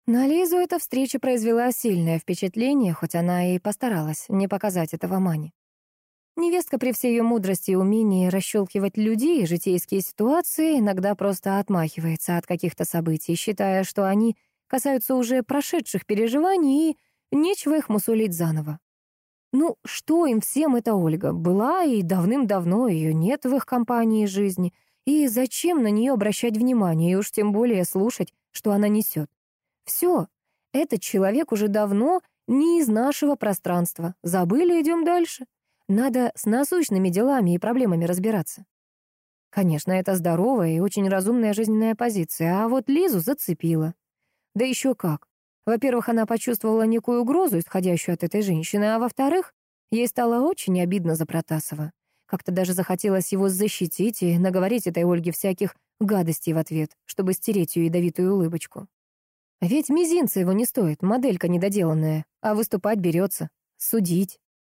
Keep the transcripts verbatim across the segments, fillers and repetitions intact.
На Лизу эта встреча произвела сильное впечатление, хоть она и постаралась не показать этого Мане. Невестка при всей ее мудрости и умении расщелкивать людей и житейские ситуации иногда просто отмахивается от каких-то событий, считая, что они касаются уже прошедших переживаний и нечего их мусолить заново. Ну, что им всем эта Ольга? Была и давным-давно ее нет в их компании жизни. И зачем на нее обращать внимание, и уж тем более слушать, что она несет? Все, этот человек уже давно не из нашего пространства. Забыли, идем дальше. Надо с насущными делами и проблемами разбираться. Конечно, это здоровая и очень разумная жизненная позиция, а вот Лизу зацепила. Да еще как. Во-первых, она почувствовала некую угрозу, исходящую от этой женщины, а во-вторых, ей стало очень обидно за Протасова. Как-то даже захотелось его защитить и наговорить этой Ольге всяких гадостей в ответ, чтобы стереть ее ядовитую улыбочку. Ведь мизинца его не стоит, моделька недоделанная, а выступать берется, судить.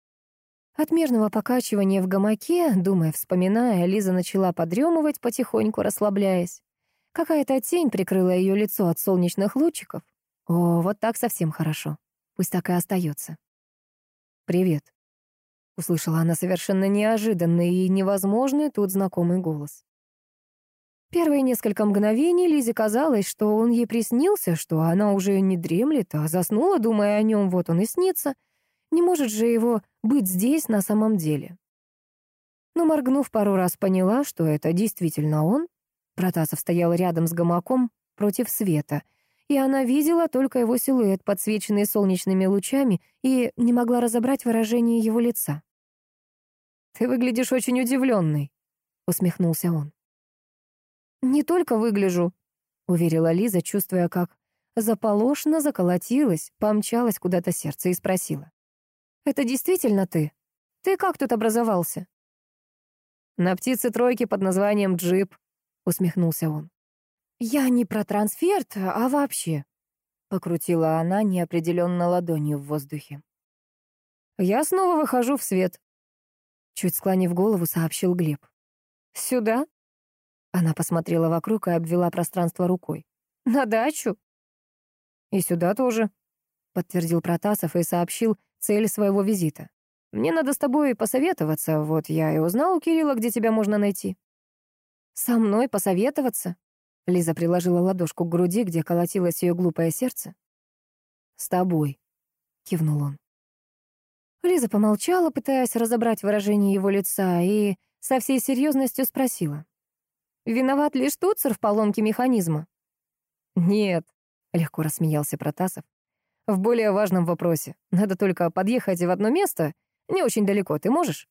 От мерного покачивания в гамаке, думая, вспоминая, Лиза начала подремывать, потихоньку расслабляясь. Какая-то тень прикрыла ее лицо от солнечных лучиков. О, вот так совсем хорошо. Пусть так и остается. «Привет», — услышала она совершенно неожиданный и невозможный тут знакомый голос. Первые несколько мгновений Лизе казалось, что он ей приснился, что она уже не дремлет, а заснула, думая о нем, вот он и снится. Не может же его быть здесь на самом деле. Но, моргнув пару раз, поняла, что это действительно он. Протасов стоял рядом с гамаком против света, и она видела только его силуэт, подсвеченный солнечными лучами, и не могла разобрать выражение его лица. «Ты выглядишь очень удивленной», — усмехнулся он. «Не только выгляжу», — уверила Лиза, чувствуя, как заполошно заколотилась, помчалась куда-то сердце и спросила. «Это действительно ты? Ты как тут образовался?» «На птице тройки под названием джип», — усмехнулся он. «Я не про трансферт, а вообще», — покрутила она неопределенно ладонью в воздухе. «Я снова выхожу в свет», — чуть склонив голову, сообщил Глеб. «Сюда?» Она посмотрела вокруг и обвела пространство рукой. «На дачу?» «И сюда тоже», — подтвердил Протасов и сообщил цель своего визита. «Мне надо с тобой посоветоваться, вот я и узнал у Кирилла, где тебя можно найти». «Со мной посоветоваться?» Лиза приложила ладошку к груди, где колотилось ее глупое сердце. «С тобой», — кивнул он. Лиза помолчала, пытаясь разобрать выражение его лица, и со всей серьезностью спросила. «Виноват ли штуцер в поломке механизма?» «Нет», — легко рассмеялся Протасов. «В более важном вопросе. Надо только подъехать в одно место. Не очень далеко. Ты можешь?»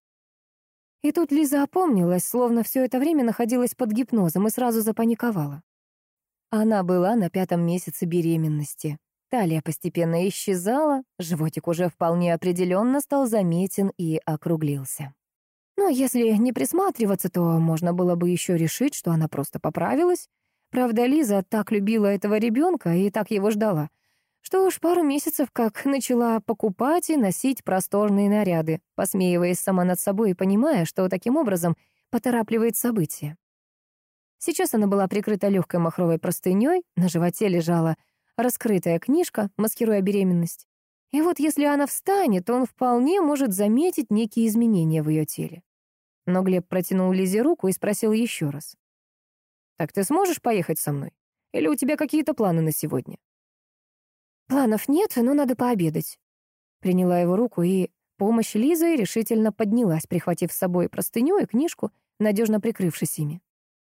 И тут Лиза опомнилась, словно все это время находилась под гипнозом, и сразу запаниковала. Она была на пятом месяце беременности. Талия постепенно исчезала, животик уже вполне определенно стал заметен и округлился. Но если не присматриваться, то можно было бы еще решить, что она просто поправилась. Правда, Лиза так любила этого ребенка и так его ждала, что уж пару месяцев как начала покупать и носить просторные наряды, посмеиваясь сама над собой и понимая, что таким образом поторапливает события. Сейчас она была прикрыта легкой махровой простыней, на животе лежала раскрытая книжка, маскируя беременность. И вот если она встанет, то он вполне может заметить некие изменения в ее теле. Но Глеб протянул Лизе руку и спросил еще раз. «Так ты сможешь поехать со мной? Или у тебя какие-то планы на сегодня?» «Планов нет, но надо пообедать». Приняла его руку и помощь Лизы решительно поднялась, прихватив с собой простыню и книжку, надежно прикрывшись ими.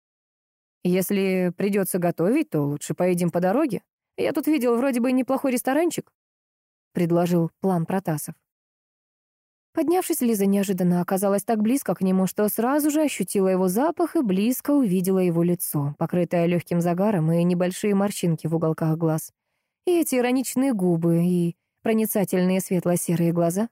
«Если придется готовить, то лучше поедем по дороге. Я тут видел вроде бы неплохой ресторанчик», — предложил план Протасов. Поднявшись, Лиза неожиданно оказалась так близко к нему, что сразу же ощутила его запах и близко увидела его лицо, покрытое легким загаром и небольшие морщинки в уголках глаз. И эти ироничные губы, и проницательные светло-серые глаза.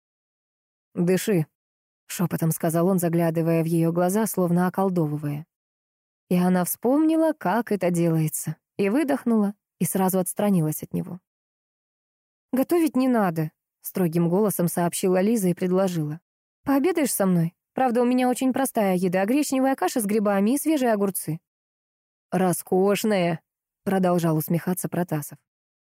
«Дыши», — шепотом сказал он, заглядывая в ее глаза, словно околдовывая. И она вспомнила, как это делается, и выдохнула, и сразу отстранилась от него. «Готовить не надо», — строгим голосом сообщила Лиза и предложила. «Пообедаешь со мной? Правда, у меня очень простая еда, гречневая каша с грибами и свежие огурцы». «Роскошная», — продолжал усмехаться Протасов.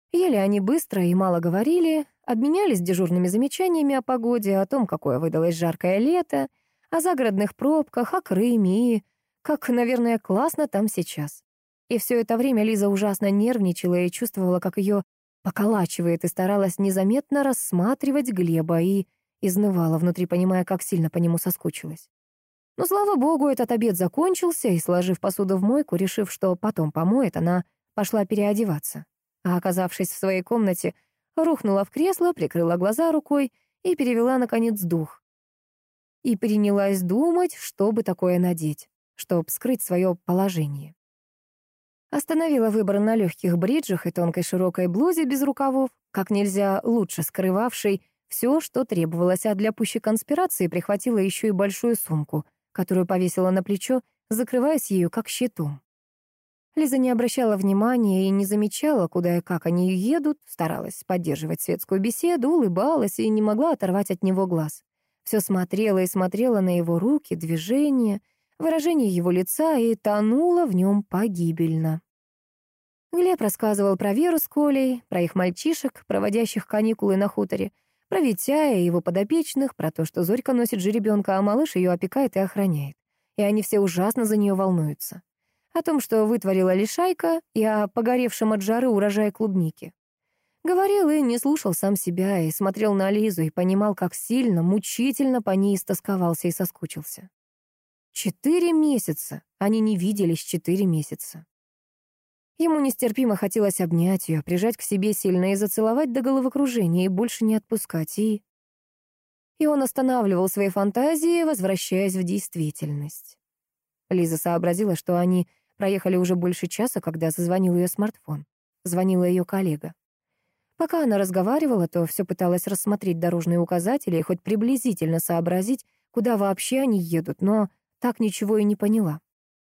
Ели они быстро и мало говорили, обменялись дежурными замечаниями о погоде, о том, какое выдалось жаркое лето, о загородных пробках, о Крыме и как, наверное, классно там сейчас. И все это время Лиза ужасно нервничала и чувствовала, как ее поколачивает, и старалась незаметно рассматривать Глеба и изнывала внутри, понимая, как сильно по нему соскучилась. Но, слава богу, этот обед закончился, и, сложив посуду в мойку, решив, что потом помоет, она пошла переодеваться. А, оказавшись в своей комнате, рухнула в кресло, прикрыла глаза рукой и перевела, наконец, дух. И принялась думать, что бы такое надеть, чтобы скрыть свое положение. Остановила выбор на легких бриджах и тонкой широкой блузе без рукавов, как нельзя лучше скрывавшей все, что требовалось, а для пущей конспирации прихватила еще и большую сумку, которую повесила на плечо, закрываясь ею как щитом. Лиза не обращала внимания и не замечала, куда и как они едут, старалась поддерживать светскую беседу, улыбалась и не могла оторвать от него глаз. Все смотрела и смотрела на его руки, движения, выражение его лица и тонула в нем погибельно. Глеб рассказывал про Веру с Колей, про их мальчишек, проводящих каникулы на хуторе, про Витя и его подопечных, про то, что Зорька носит жеребенка, а малыш ее опекает и охраняет. И они все ужасно за нее волнуются. О том, что вытворила лишайка, и о погоревшем от жары урожае клубники. Говорил и не слушал сам себя, и смотрел на Лизу, и понимал, как сильно, мучительно по ней истосковался и соскучился. Четыре месяца. Они не виделись четыре месяца. Ему нестерпимо хотелось обнять ее, прижать к себе сильно и зацеловать до головокружения, и больше не отпускать, и... И он останавливал свои фантазии, возвращаясь в действительность. Лиза сообразила, что они проехали уже больше часа, когда зазвонил ее смартфон. Звонила ее коллега. Пока она разговаривала, то все пыталась рассмотреть дорожные указатели и хоть приблизительно сообразить, куда вообще они едут, но так ничего и не поняла.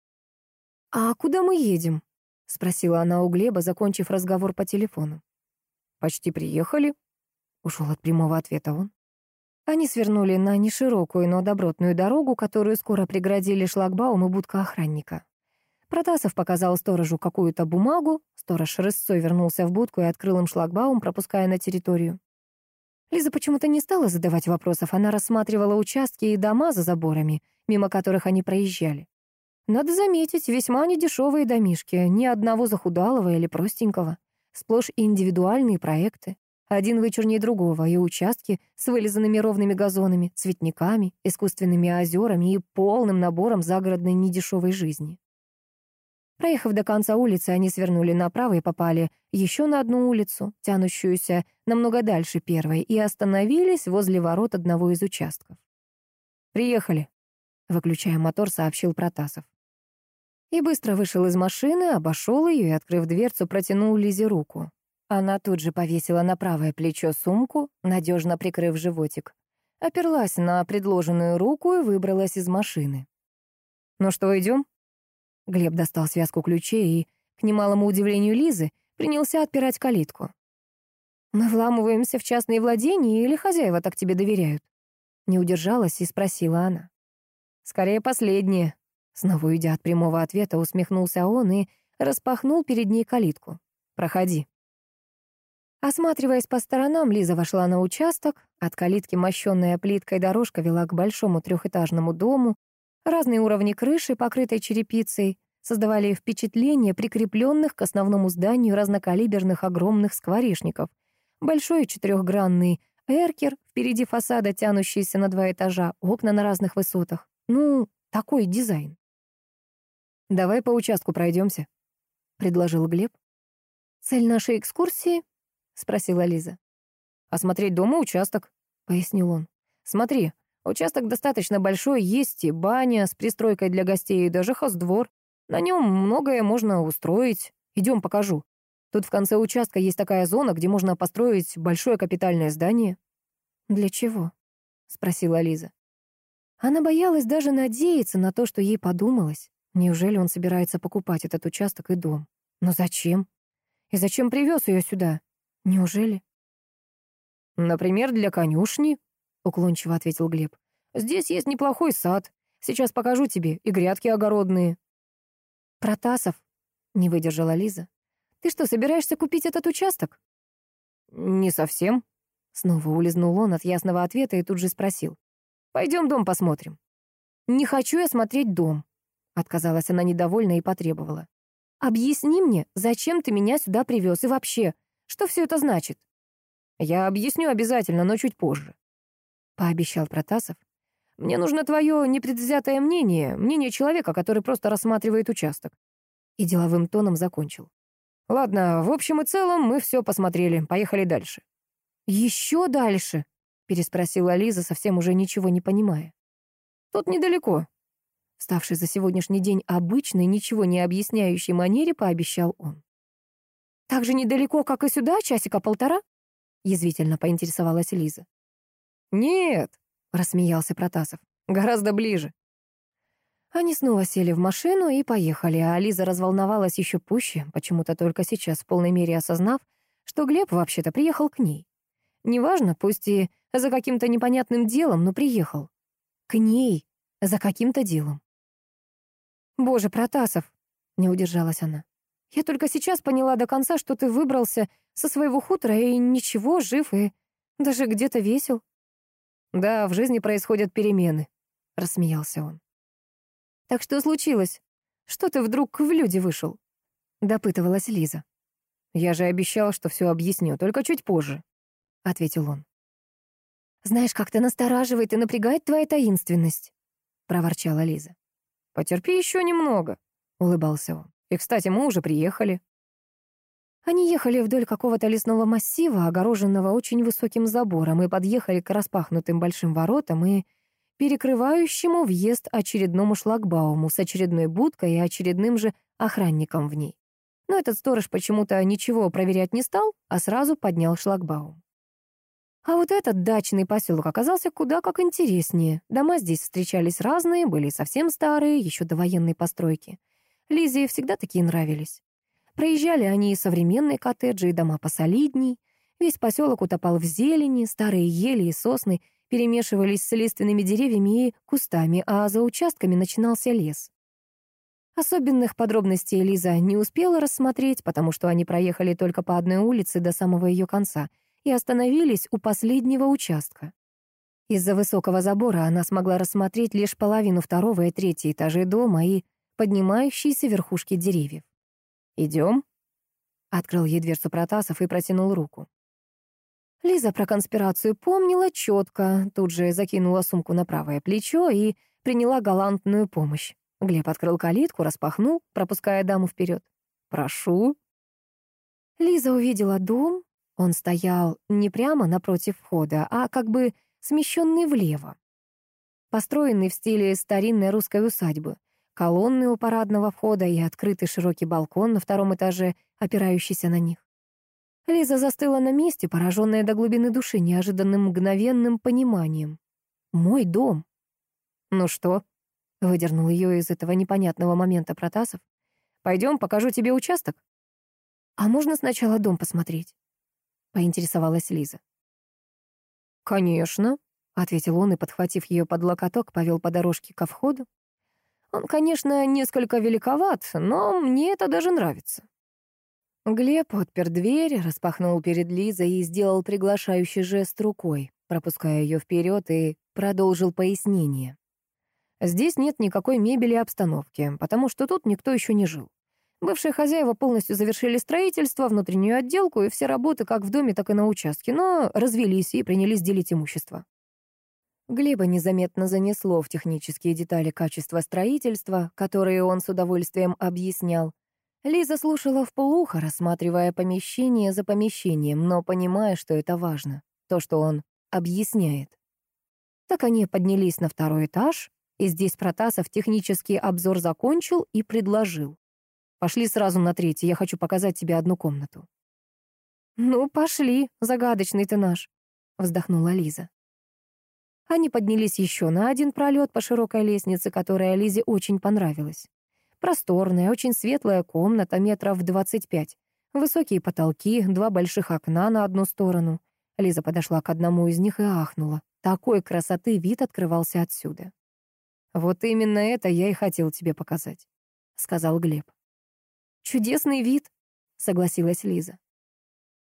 «А куда мы едем?» — спросила она у Глеба, закончив разговор по телефону. «Почти приехали», — ушел от прямого ответа он. Они свернули на неширокую, но добротную дорогу, которую скоро преградили шлагбаум и будка охранника. Протасов показал сторожу какую-то бумагу, сторож рысцой вернулся в будку и открыл им шлагбаум, пропуская на территорию. Лиза почему-то не стала задавать вопросов, она рассматривала участки и дома за заборами, мимо которых они проезжали. Надо заметить, весьма недешевые домишки, ни одного захудалого или простенького. Сплошь индивидуальные проекты. Один вычурнее другого, и участки с вылизанными ровными газонами, цветниками, искусственными озерами и полным набором загородной недешевой жизни. Проехав до конца улицы, они свернули направо и попали еще на одну улицу, тянущуюся намного дальше первой, и остановились возле ворот одного из участков. «Приехали», — выключая мотор, сообщил Протасов. И быстро вышел из машины, обошел ее и, открыв дверцу, протянул Лизе руку. Она тут же повесила на правое плечо сумку, надежно прикрыв животик. Оперлась на предложенную руку и выбралась из машины. «Ну что, идем?» Глеб достал связку ключей и, к немалому удивлению Лизы, принялся отпирать калитку. «Мы вламываемся в частные владения или хозяева так тебе доверяют?» Не удержалась и спросила она. «Скорее последнее». Снова уйдя от прямого ответа, усмехнулся он и распахнул перед ней калитку. «Проходи». Осматриваясь по сторонам, Лиза вошла на участок. От калитки мощенная плиткой дорожка вела к большому трехэтажному дому. Разные уровни крыши, покрытой черепицей, создавали впечатление прикрепленных к основному зданию разнокалиберных огромных скворечников. Большой четырехгранный эркер, впереди фасада, тянущийся на два этажа, окна на разных высотах. Ну, такой дизайн. «Давай по участку пройдемся», — предложил Глеб. «Цель нашей экскурсии?» — спросила Лиза. «Осмотреть дом и участок», — пояснил он. «Смотри, участок достаточно большой, есть и баня с пристройкой для гостей, и даже хоздвор. На нем многое можно устроить. Идем, покажу. Тут в конце участка есть такая зона, где можно построить большое капитальное здание». «Для чего?» — спросила Лиза. Она боялась даже надеяться на то, что ей подумалось. Неужели он собирается покупать этот участок и дом? Но зачем? И зачем привез ее сюда? Неужели? «Например, для конюшни», — уклончиво ответил Глеб. «Здесь есть неплохой сад. Сейчас покажу тебе, и грядки огородные». «Протасов», — не выдержала Лиза. «Ты что, собираешься купить этот участок?» «Не совсем». Снова улизнул он от ясного ответа и тут же спросил. «Пойдем дом посмотрим». «Не хочу я смотреть дом», — отказалась она недовольно и потребовала. «Объясни мне, зачем ты меня сюда привез и вообще, что все это значит?» «Я объясню обязательно, но чуть позже», — пообещал Протасов. «Мне нужно твое непредвзятое мнение, мнение человека, который просто рассматривает участок». И деловым тоном закончил. «Ладно, в общем и целом мы все посмотрели, поехали дальше». «Еще дальше?» — переспросила Лиза, совсем уже ничего не понимая. «Тут недалеко». Ставший за сегодняшний день обычной, ничего не объясняющей манере, пообещал он. «Так же недалеко, как и сюда, часика полтора?» — язвительно поинтересовалась Лиза. «Нет», — рассмеялся Протасов, — «гораздо ближе». Они снова сели в машину и поехали, а Лиза разволновалась еще пуще, почему-то только сейчас, в полной мере осознав, что Глеб вообще-то приехал к ней. Неважно, пусть и за каким-то непонятным делом, но приехал. К ней, за каким-то делом. «Боже, Протасов!» — не удержалась она. «Я только сейчас поняла до конца, что ты выбрался со своего хутора и ничего, жив и даже где-то весел». «Да, в жизни происходят перемены», — рассмеялся он. «Так что случилось? Что ты вдруг в люди вышел?» — допытывалась Лиза. «Я же обещал, что все объясню, только чуть позже», — ответил он. «Знаешь, как-то настораживает и напрягает твоя таинственность», — проворчала Лиза. «Потерпи еще немного», — улыбался он. «И, кстати, мы уже приехали». Они ехали вдоль какого-то лесного массива, огороженного очень высоким забором, и подъехали к распахнутым большим воротам и перекрывающему въезд очередному шлагбауму с очередной будкой и очередным же охранником в ней. Но этот сторож почему-то ничего проверять не стал, а сразу поднял шлагбаум. А вот этот дачный поселок оказался куда как интереснее. Дома здесь встречались разные, были совсем старые, еще до военной постройки. Лизе всегда такие нравились. Проезжали они и современные коттеджи, и дома посолидней. Весь поселок утопал в зелени, старые ели и сосны перемешивались с лиственными деревьями и кустами, а за участками начинался лес. Особенных подробностей Лиза не успела рассмотреть, потому что они проехали только по одной улице до самого ее конца и остановились у последнего участка. Из-за высокого забора она смогла рассмотреть лишь половину второго и третьего этажей дома и поднимающиеся верхушки деревьев. «Идем?» — открыл ей дверцу Протасов и протянул руку. Лиза про конспирацию помнила четко, тут же закинула сумку на правое плечо и приняла галантную помощь. Глеб открыл калитку, распахнул, пропуская даму вперед. «Прошу». Лиза увидела дом. Он стоял не прямо напротив входа, а как бы смещенный влево. Построенный в стиле старинной русской усадьбы. Колонны у парадного входа и открытый широкий балкон на втором этаже, опирающийся на них. Лиза застыла на месте, пораженная до глубины души неожиданным мгновенным пониманием. «Мой дом». «Ну что?» — выдернул ее из этого непонятного момента Протасов. «Пойдем, покажу тебе участок». «А можно сначала дом посмотреть?» — поинтересовалась Лиза. «Конечно», — ответил он и, подхватив ее под локоток, повел по дорожке ко входу. «Он, конечно, несколько великоват, но мне это даже нравится». Глеб отпер дверь, распахнул перед Лизой и сделал приглашающий жест рукой, пропуская ее вперед, и продолжил пояснение. «Здесь нет никакой мебели и обстановки, потому что тут никто еще не жил. Бывшие хозяева полностью завершили строительство, внутреннюю отделку и все работы как в доме, так и на участке, но развелись и принялись делить имущество». Глеба незаметно занесло в технические детали качества строительства, которые он с удовольствием объяснял. Лиза слушала вполуха, рассматривая помещение за помещением, но понимая, что это важно, то, что он объясняет. Так они поднялись на второй этаж, и здесь Протасов технический обзор закончил и предложил. «Пошли сразу на третий, я хочу показать тебе одну комнату». «Ну, пошли, загадочный ты наш», — вздохнула Лиза. Они поднялись еще на один пролет по широкой лестнице, которая Лизе очень понравилась. Просторная, очень светлая комната, метров двадцать пять. Высокие потолки, два больших окна на одну сторону. Лиза подошла к одному из них и ахнула. Такой красоты вид открывался отсюда. «Вот именно это я и хотел тебе показать», — сказал Глеб. «Чудесный вид», — согласилась Лиза.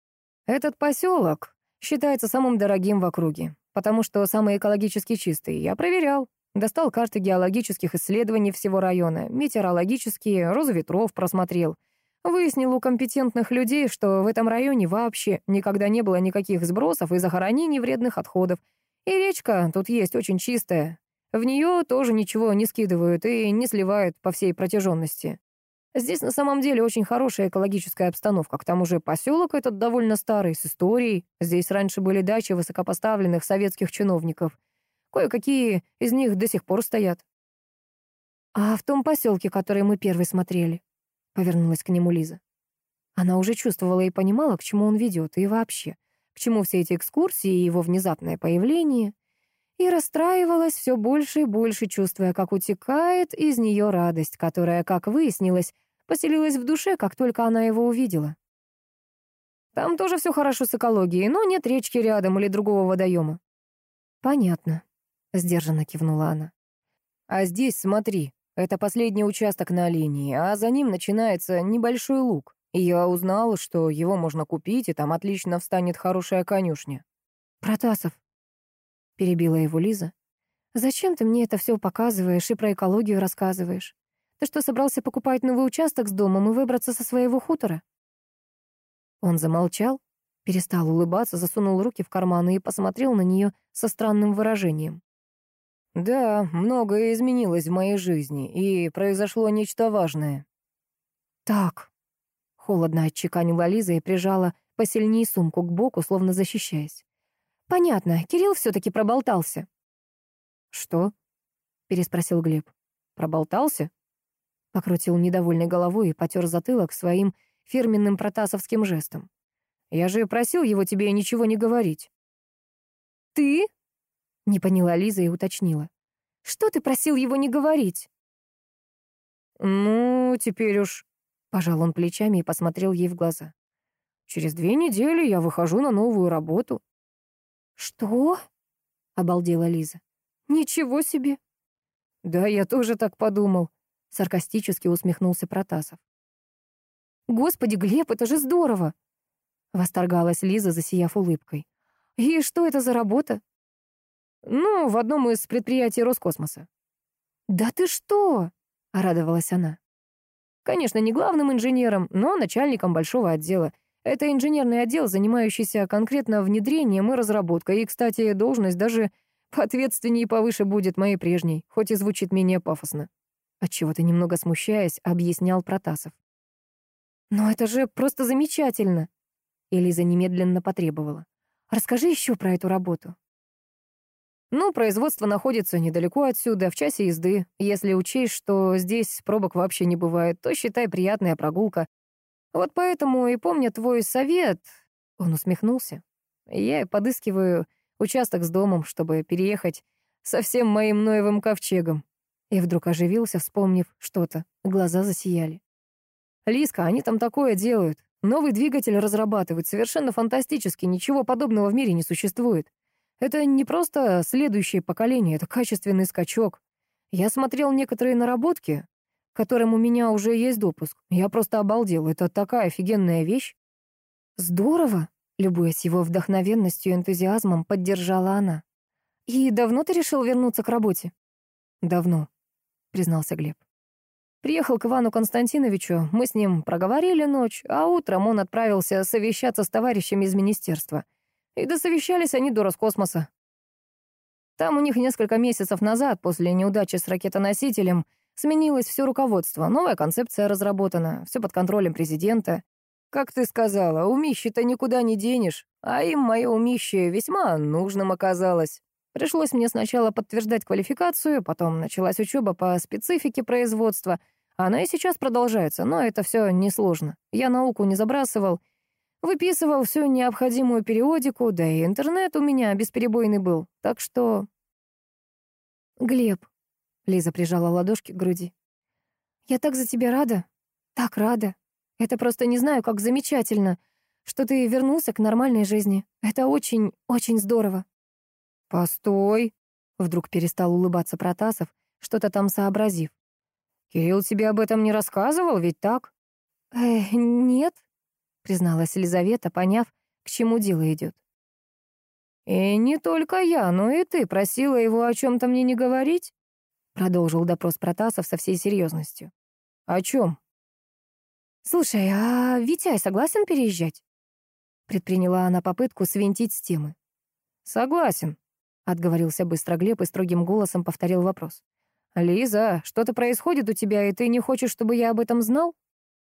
Этот поселок считается самым дорогим в округе, потому что самый экологически чистый. Я проверял. Достал карты геологических исследований всего района, метеорологические, розу ветров просмотрел. Выяснил у компетентных людей, что в этом районе вообще никогда не было никаких сбросов и захоронений вредных отходов. И речка тут есть очень чистая. В нее тоже ничего не скидывают и не сливают по всей протяженности. Здесь на самом деле очень хорошая экологическая обстановка. К тому же поселок этот довольно старый, с историей. Здесь раньше были дачи высокопоставленных советских чиновников. Кое-какие из них до сих пор стоят. «А в том поселке, который мы первый смотрели?» — повернулась к нему Лиза. Она уже чувствовала и понимала, к чему он ведет, и вообще, к чему все эти экскурсии и его внезапное появление. И расстраивалась все больше и больше, чувствуя, как утекает из нее радость, которая, как выяснилось, поселилась в душе, как только она его увидела. Там тоже все хорошо с экологией, но нет речки рядом или другого водоема. «Понятно», — сдержанно кивнула она. «А здесь, смотри, это последний участок на линии, а за ним начинается небольшой луг. И я узнал, что его можно купить, и там отлично встанет хорошая конюшня». «Протасов», — перебила его Лиза, — «зачем ты мне это все показываешь и про экологию рассказываешь? Ты что, собрался покупать новый участок с домом и выбраться со своего хутора?» Он замолчал, перестал улыбаться, засунул руки в карманы и посмотрел на нее со странным выражением. «Да, многое изменилось в моей жизни, и произошло нечто важное». «Так», — холодно отчеканила Лиза и прижала посильнее сумку к боку, словно защищаясь. «Понятно, Кирилл все-таки проболтался». «Что?» — переспросил Глеб. «Проболтался?» Покрутил недовольной головой и потер затылок своим фирменным протасовским жестом. «Я же просил его тебе ничего не говорить». «Ты?» — не поняла Лиза и уточнила. «Что ты просил его не говорить?» «Ну, теперь уж...» — пожал он плечами и посмотрел ей в глаза. «Через две недели я выхожу на новую работу». «Что?» — обалдела Лиза. «Ничего себе!» «Да, я тоже так подумал», — саркастически усмехнулся Протасов. «Господи, Глеб, это же здорово!» — восторгалась Лиза, засияв улыбкой. «И что это за работа?» «Ну, в одном из предприятий Роскосмоса». «Да ты что?» — радовалась она. «Конечно, не главным инженером, но начальником большого отдела. Это инженерный отдел, занимающийся конкретно внедрением и разработкой. И, кстати, должность даже поответственнее и повыше будет моей прежней, хоть и звучит менее пафосно». Отчего-то немного смущаясь, объяснял Протасов. «Но это же просто замечательно!» И Лиза немедленно потребовала. «Расскажи еще про эту работу». «Ну, производство находится недалеко отсюда, в часе езды. Если учесть, что здесь пробок вообще не бывает, то, считай, приятная прогулка. Вот поэтому и помня твой совет...» Он усмехнулся. «Я и подыскиваю участок с домом, чтобы переехать со всем моим Ноевым ковчегом». И вдруг оживился, вспомнив что-то. Глаза засияли. «Лизка, они там такое делают. Новый двигатель разрабатывают, совершенно фантастически, ничего подобного в мире не существует. Это не просто следующее поколение, это качественный скачок. Я смотрел некоторые наработки, к которым у меня уже есть допуск. Я просто обалдел, это такая офигенная вещь». «Здорово», — любуясь его вдохновенностью и энтузиазмом, поддержала она. «И давно ты решил вернуться к работе?» «Давно», — признался Глеб. «Приехал к Ивану Константиновичу, мы с ним проговорили ночь, а утром он отправился совещаться с товарищами из министерства. И досовещались они до Роскосмоса. Там у них несколько месяцев назад, после неудачи с ракетоносителем, сменилось все руководство, новая концепция разработана, все под контролем президента. Как ты сказала, умище-то никуда не денешь, а им мое умище весьма нужным оказалось. Пришлось мне сначала подтверждать квалификацию, потом началась учеба по специфике производства. Она и сейчас продолжается, но это все несложно. Я науку не забрасывал, выписывал всю необходимую периодику, да и интернет у меня бесперебойный был, так что... «Глеб», — Лиза прижала ладошки к груди, — «я так за тебя рада, так рада. Это просто не знаю, как замечательно, что ты вернулся к нормальной жизни. Это очень, очень здорово». «Постой», — вдруг перестал улыбаться Протасов, что-то там сообразив. «Кирилл тебе об этом не рассказывал, ведь так?» «Э, нет», — призналась Елизавета, поняв, к чему дело идет. «И не только я, но и ты просила его о чем-то мне не говорить?» Продолжил допрос Протасов со всей серьезностью. «О чем?» «Слушай, а Витяй согласен переезжать?» Предприняла она попытку свинтить с темы. «Согласен», — отговорился быстро Глеб и строгим голосом повторил вопрос. «Лиза, что-то происходит у тебя, и ты не хочешь, чтобы я об этом знал?»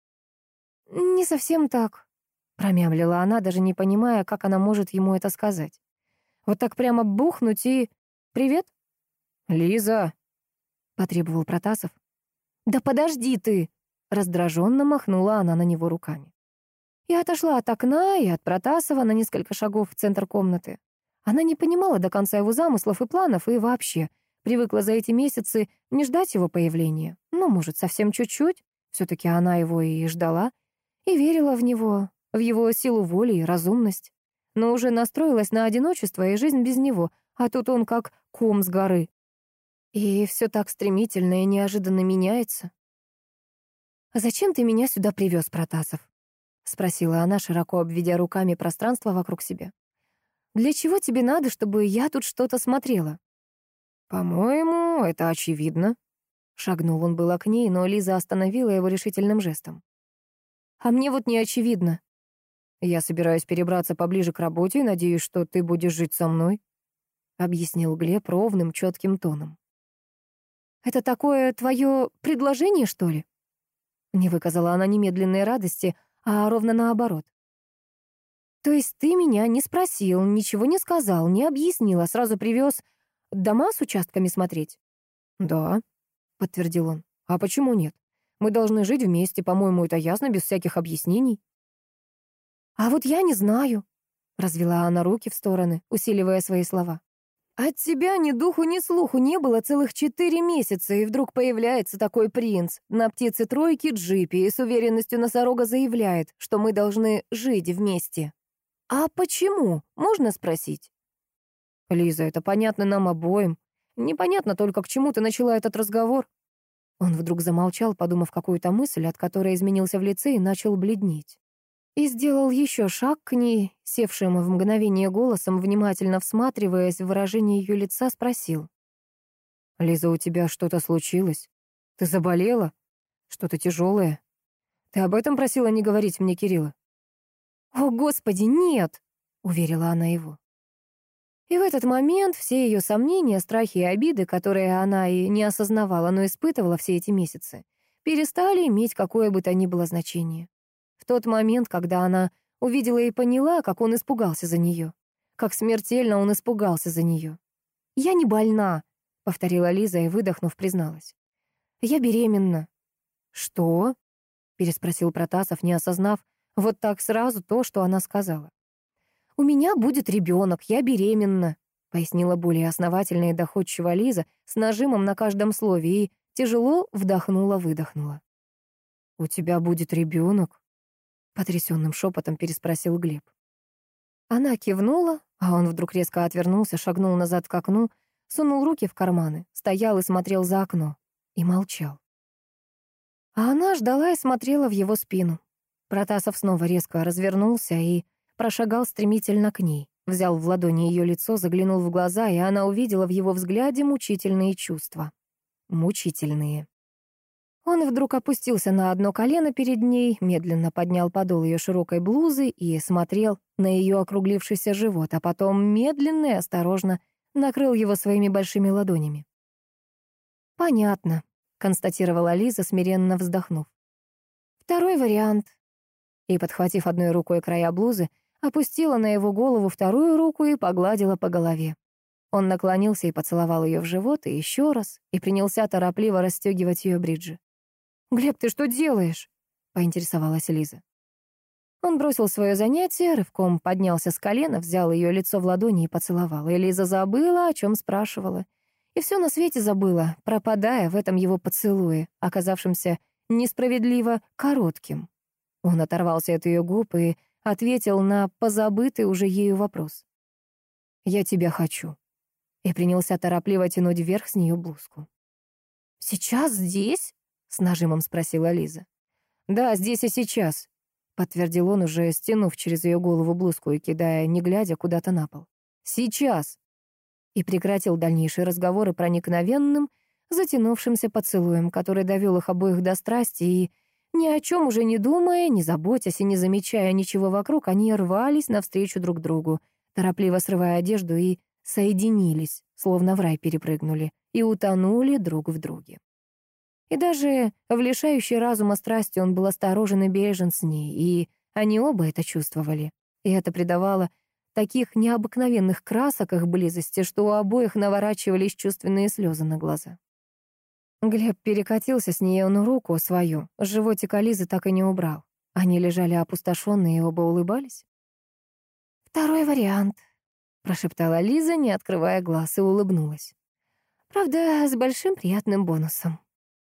«Не совсем так», — промямлила она, даже не понимая, как она может ему это сказать. Вот так прямо бухнуть и... «Привет?» «Лиза!» — потребовал Протасов. «Да подожди ты!» — раздраженно махнула она на него руками. И отошла от окна и от Протасова на несколько шагов в центр комнаты. Она не понимала до конца его замыслов и планов, и вообще привыкла за эти месяцы не ждать его появления. Ну, может, совсем чуть-чуть. Все-таки она его и ждала, и верила в него, в его силу воли и разумность. Но уже настроилась на одиночество и жизнь без него, а тут он как ком с горы. И все так стремительно и неожиданно меняется. «А зачем ты меня сюда привез, Протасов?» — спросила она, широко обведя руками пространство вокруг себя. «Для чего тебе надо, чтобы я тут что-то смотрела?» «По-моему, это очевидно». Шагнул он было к ней, но Лиза остановила его решительным жестом. «А мне вот не очевидно». «Я собираюсь перебраться поближе к работе и надеюсь, что ты будешь жить со мной», — объяснил Глеб ровным, четким тоном. «Это такое твое предложение, что ли?» Не выказала она немедленной радости, а ровно наоборот. «То есть ты меня не спросил, ничего не сказал, не объяснил, а сразу привез дома с участками смотреть?» «Да», — подтвердил он. «А почему нет? Мы должны жить вместе, по-моему, это ясно, без всяких объяснений». «А вот я не знаю», — развела она руки в стороны, усиливая свои слова. «От тебя ни духу, ни слуху не было целых четыре месяца, и вдруг появляется такой принц на птице тройки джипе и с уверенностью носорога заявляет, что мы должны жить вместе. А почему, можно спросить?» «Лиза, это понятно нам обоим. Непонятно только, к чему ты начала этот разговор». Он вдруг замолчал, подумав какую-то мысль, от которой изменился в лице и начал бледнеть. И сделал еще шаг к ней, севшим в мгновение голосом, внимательно всматриваясь в выражение ее лица, спросил. «Лиза, у тебя что-то случилось? Ты заболела? Что-то тяжелое? Ты об этом просила не говорить мне, Кирилла?» «О, Господи, нет!» — уверила она его. И в этот момент все ее сомнения, страхи и обиды, которые она и не осознавала, но испытывала все эти месяцы, перестали иметь какое бы то ни было значение. В тот момент, когда она увидела и поняла, как он испугался за нее, как смертельно он испугался за нее. «Я не больна», — повторила Лиза и, выдохнув, призналась. «Я беременна». «Что?» — переспросил Протасов, не осознав вот так сразу то, что она сказала. «У меня будет ребенок, я беременна», — пояснила более основательно и доходчиво Лиза с нажимом на каждом слове и тяжело вдохнула-выдохнула. «У тебя будет ребенок?» — потрясенным шепотом переспросил Глеб. Она кивнула, а он вдруг резко отвернулся, шагнул назад к окну, сунул руки в карманы, стоял и смотрел за окно. И молчал. А она ждала и смотрела в его спину. Протасов снова резко развернулся и прошагал стремительно к ней, взял в ладони ее лицо, заглянул в глаза, и она увидела в его взгляде мучительные чувства. Мучительные. Он вдруг опустился на одно колено перед ней, медленно поднял подол ее широкой блузы и смотрел на ее округлившийся живот, а потом медленно и осторожно накрыл его своими большими ладонями. «Понятно», — констатировала Лиза, смиренно вздохнув. «Второй вариант». И, подхватив одной рукой края блузы, опустила на его голову вторую руку и погладила по голове. Он наклонился и поцеловал ее в живот, и еще раз, и принялся торопливо расстегивать ее бриджи. «Глеб, ты что делаешь?» — поинтересовалась Лиза. Он бросил свое занятие, рывком поднялся с колена, взял ее лицо в ладони и поцеловал. И Лиза забыла, о чем спрашивала. И все на свете забыла, пропадая в этом его поцелуе, оказавшемся несправедливо коротким. Он оторвался от ее губ и ответил на позабытый уже ею вопрос. «Я тебя хочу». И принялся торопливо тянуть вверх с нее блузку. «Сейчас здесь?» — с нажимом спросила Лиза. «Да, здесь и сейчас», — подтвердил он, уже стянув через ее голову блузку и кидая, не глядя, куда-то на пол. «Сейчас!» И прекратил дальнейшие разговоры проникновенным, затянувшимся поцелуем, который довел их обоих до страсти, и, ни о чем уже не думая, не заботясь и не замечая ничего вокруг, они рвались навстречу друг другу, торопливо срывая одежду, и соединились, словно в рай перепрыгнули, и утонули друг в друге. И даже в лишающей разума страсти он был осторожен и бережен с ней, и они оба это чувствовали. И это придавало таких необыкновенных красок их близости, что у обоих наворачивались чувственные слезы на глаза. Глеб перекатился с нее на руку свою, животик Лизы так и не убрал. Они лежали опустошенные и оба улыбались. «Второй вариант», — прошептала Лиза, не открывая глаз, и улыбнулась. «Правда, с большим приятным бонусом».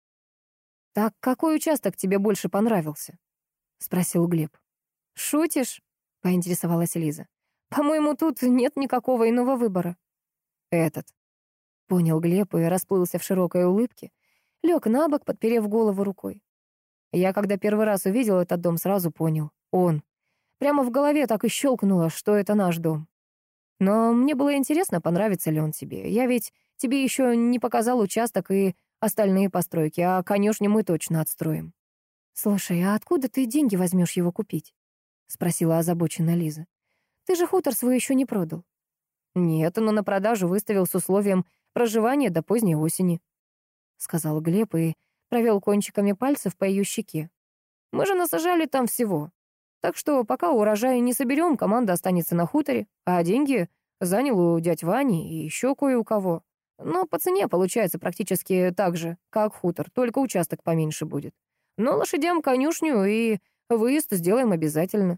«Так какой участок тебе больше понравился?» — спросил Глеб. «Шутишь?» — поинтересовалась Лиза. «По-моему, тут нет никакого иного выбора». «Этот», — понял Глеб и расплылся в широкой улыбке, лег на бок, подперев голову рукой. Я, когда первый раз увидел этот дом, сразу понял. Он. Прямо в голове так и щелкнуло, что это наш дом. Но мне было интересно, понравится ли он тебе. Я ведь тебе еще не показал участок и остальные постройки, а конюшню мы точно отстроим. «Слушай, а откуда ты деньги возьмешь его купить?» — спросила озабоченно Лиза. «Ты же хутор свой еще не продал». «Нет, но на продажу выставил с условием проживания до поздней осени», — сказал Глеб и провел кончиками пальцев по ее щеке. «Мы же насажали там всего. Так что пока урожая не соберем, команда останется на хуторе, а деньги занял у дядь Вани и еще кое у кого. Но по цене получается практически так же, как хутор, только участок поменьше будет. Но лошадям конюшню и выезд сделаем обязательно».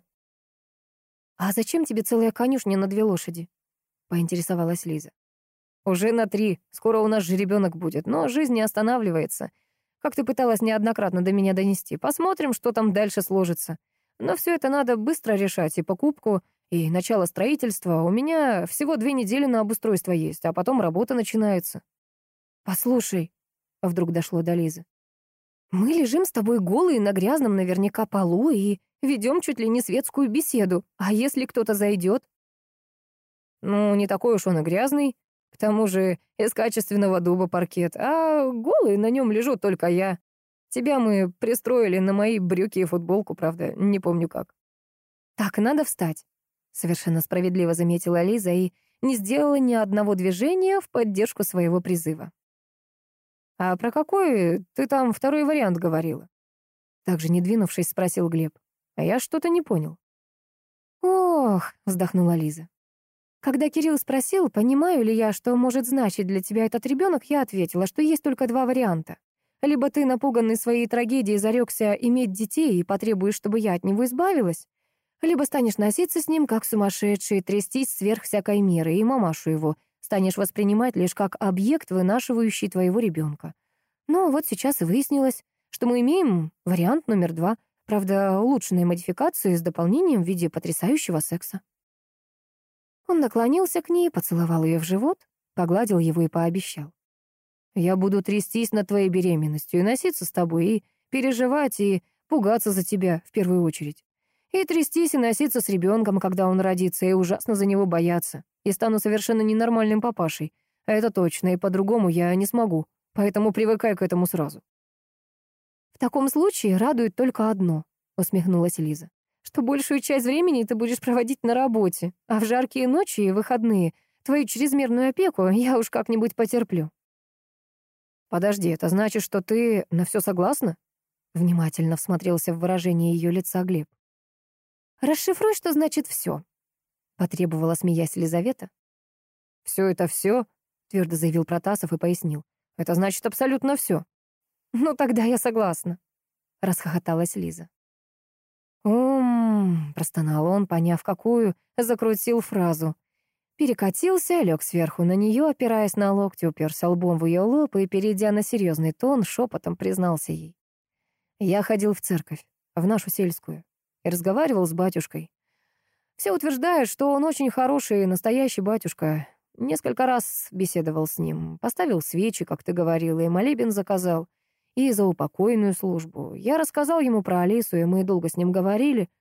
«А зачем тебе целая конюшня на две лошади?» — поинтересовалась Лиза. «Уже на три. Скоро у нас же ребенок будет, но жизнь не останавливается. Как ты пыталась неоднократно до меня донести. Посмотрим, что там дальше сложится. Но все это надо быстро решать, и покупку, и начало строительства. У меня всего две недели на обустройство есть, а потом работа начинается». «Послушай», — вдруг дошло до Лизы, «мы лежим с тобой голые на грязном наверняка полу и ведем чуть ли не светскую беседу. А если кто-то зайдет?» «Ну, не такой уж он и грязный. К тому же из качественного дуба паркет, а голый на нем лежу только я. Тебя мы пристроили на мои брюки и футболку, правда, не помню как». «Так, надо встать», — совершенно справедливо заметила Лиза и не сделала ни одного движения в поддержку своего призыва. «А про какой ты там второй вариант говорила?» Также не двинувшись, спросил Глеб. «А я что-то не понял». «Ох», — вздохнула Лиза. «Когда Кирилл спросил, понимаю ли я, что может значить для тебя этот ребенок, я ответила, что есть только два варианта. Либо ты, напуганный своей трагедией, зарекся иметь детей и потребуешь, чтобы я от него избавилась, либо станешь носиться с ним, как сумасшедший, трястись сверх всякой меры, и мамашу его станешь воспринимать лишь как объект, вынашивающий твоего ребенка. Но вот сейчас и выяснилось, что мы имеем вариант номер два, правда, улучшенной модификации с дополнением в виде потрясающего секса». Он наклонился к ней, поцеловал ее в живот, погладил его и пообещал. «Я буду трястись над твоей беременностью и носиться с тобой, и переживать, и пугаться за тебя в первую очередь. И трястись и носиться с ребенком, когда он родится, и ужасно за него бояться. И стану совершенно ненормальным папашей. А это точно, и по-другому я не смогу. Поэтому привыкай к этому сразу». «В таком случае радует только одно», — усмехнулась Лиза, «что большую часть времени ты будешь проводить на работе, а в жаркие ночи и выходные твою чрезмерную опеку я уж как-нибудь потерплю». «Подожди, это значит, что ты на все согласна?» Внимательно всмотрелся в выражение ее лица Глеб. «Расшифруй, что значит «все», — потребовала, смеясь, Лизавета. «Все это все», — твердо заявил Протасов и пояснил. «Это значит абсолютно все». «Ну, тогда я согласна», — расхохоталась Лиза. «Ум», — простонал он, поняв, какую, закрутил фразу. Перекатился, лег сверху на нее, опираясь на локти, уперся лбом в ее лоб и, перейдя на серьезный тон, шепотом признался ей. «Я ходил в церковь, в нашу сельскую, и разговаривал с батюшкой. Все утверждают, что он очень хороший и настоящий батюшка. Несколько раз беседовал с ним, поставил свечи, как ты говорила, и молебен заказал, и за упокойную службу. Я рассказал ему про Алису, и мы долго с ним говорили.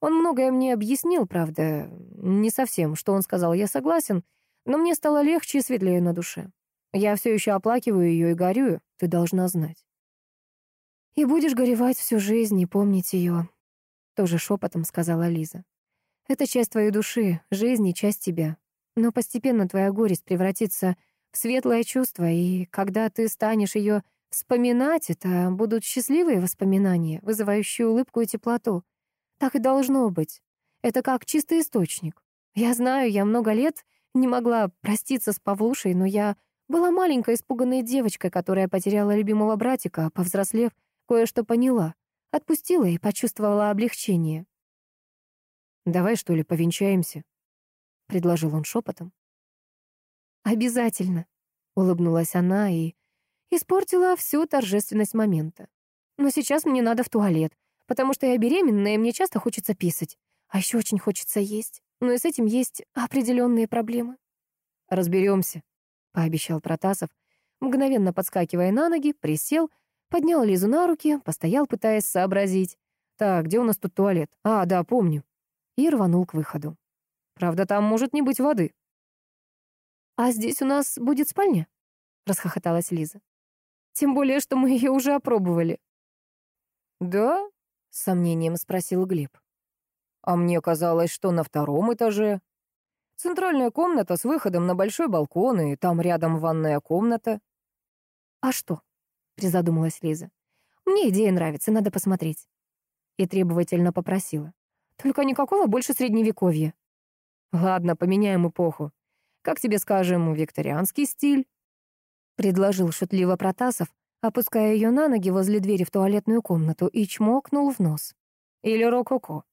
Он многое мне объяснил, правда, не совсем, что он сказал, я согласен, но мне стало легче и светлее на душе. Я все еще оплакиваю ее и горюю, ты должна знать. И будешь горевать всю жизнь и помнить ее, тоже шепотом сказала Лиза. Это часть твоей души, жизни, часть тебя. Но постепенно твоя горесть превратится в светлое чувство, и когда ты станешь ее вспоминать, это будут счастливые воспоминания, вызывающие улыбку и теплоту. Так и должно быть. Это как чистый источник. Я знаю, я много лет не могла проститься с Павлушей, но я была маленькой испуганной девочкой, которая потеряла любимого братика, а повзрослев, кое-что поняла, отпустила и почувствовала облегчение. «Давай, что ли, повенчаемся?» — предложил он шепотом. «Обязательно», — улыбнулась она и испортила всю торжественность момента. «Но сейчас мне надо в туалет, потому что я беременная, и мне часто хочется писать. А еще очень хочется есть. Но и с этим есть определенные проблемы». «Разберемся», — пообещал Протасов, мгновенно подскакивая на ноги, присел, поднял Лизу на руки, постоял, пытаясь сообразить. «Так, где у нас тут туалет? А, да, помню». И рванул к выходу. «Правда, там может не быть воды». «А здесь у нас будет спальня?» — расхохоталась Лиза. «Тем более, что мы ее уже опробовали». «Да?» — с сомнением спросил Глеб. «А мне казалось, что на втором этаже. Центральная комната с выходом на большой балкон, и там рядом ванная комната». «А что?» — призадумалась Лиза. «Мне идея нравится, надо посмотреть». И требовательно попросила. «Только никакого больше средневековья». «Ладно, поменяем эпоху. Как тебе, скажем, викторианский стиль?» — предложил шутливо Протасов, опуская ее на ноги возле двери в туалетную комнату и чмокнул в нос. «Или рококо?»